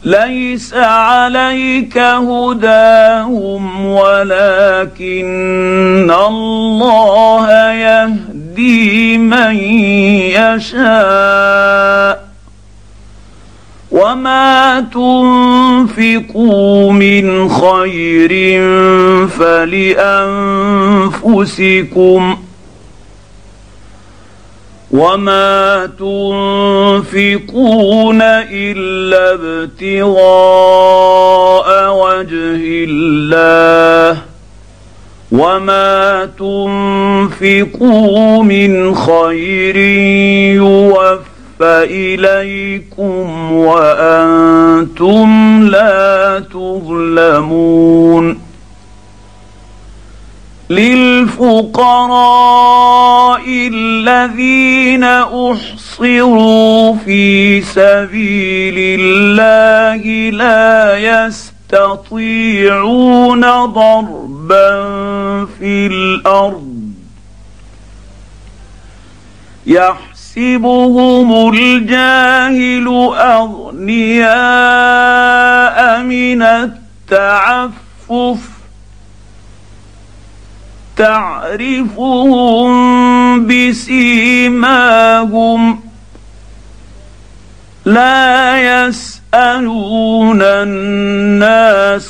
ليس عليك هداهم ولكن الله يهدي من يشاء وما تنفقوا من خير فلأنفسكم وما تنفقون إلا ابتغاء وجه الله وما تنفقوا من خير يوفى إليكم وأنتم لا تظلمون للفقراء الذين أحصروا في سبيل الله لا يستطيعون ضربا في الأرض يحسبهم الجاهل أغنياء من التعفف تعرفهم بسيماهم لا يسألون الناس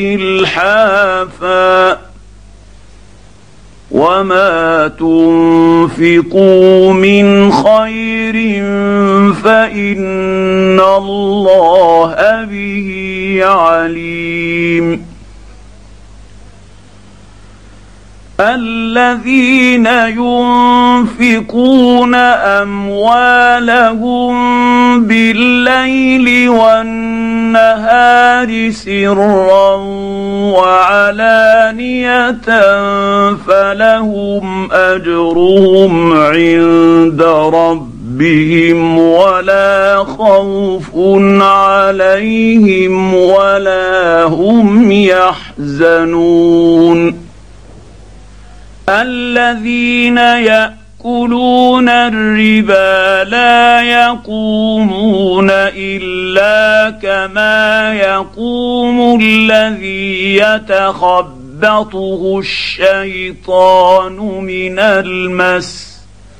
إلحافا وما تنفقوا من خير فإن الله به عليم الذين ينفقون أموالهم بالليل والنهار سرا وعلانية فلهم أجرهم عند ربهم ولا خوف عليهم ولا هم يحزنون الذين يأكلون الربا لا يقومون إلا كما يقوم الذي يتخبطه الشيطان من المس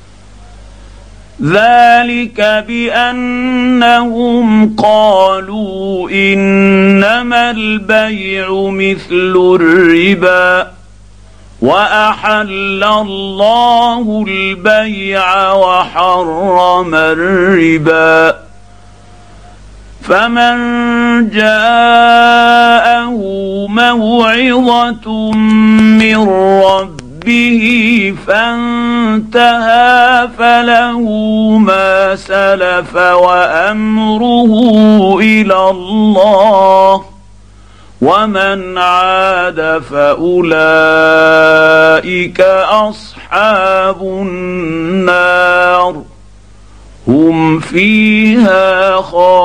ذلك بأنهم قالوا إنما البيع مثل الربا وأحل الله البيع وحرم الربا فمن جاءه موعظة من ربه فانتهى فله ما سلف وأمره إلى الله ومن عاد فأولئك أصحاب النار هم فيها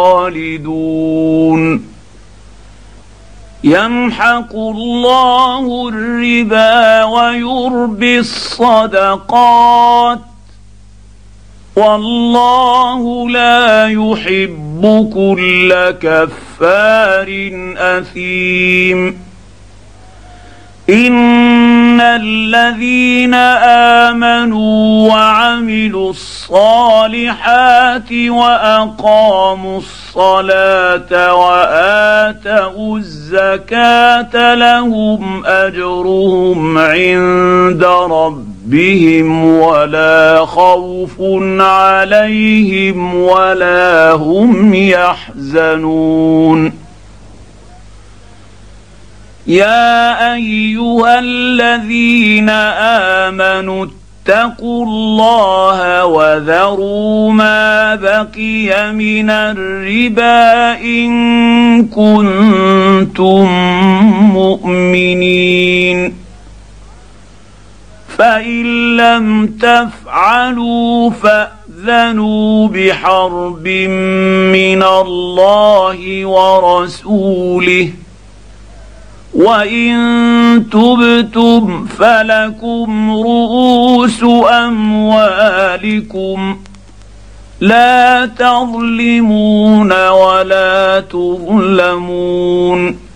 خالدون يمحق الله الربا ويربي الصدقات والله لا يحب كل كفار أثيم إن الذين آمنوا وعملوا الصالحات وأقاموا الصلاة وآتوا الزكاة لهم أجرهم عند ربهم ولا خوف عليهم ولا هم يحزنون يا أيها الذين آمنوا اتقوا الله وذروا ما بقي من الربا إن كنتم مؤمنين فإن لم تفعلوا فأذنوا بحرب من الله ورسوله وإن تبتم فلكم رؤوس أموالكم لا تظلمون ولا تظلمون.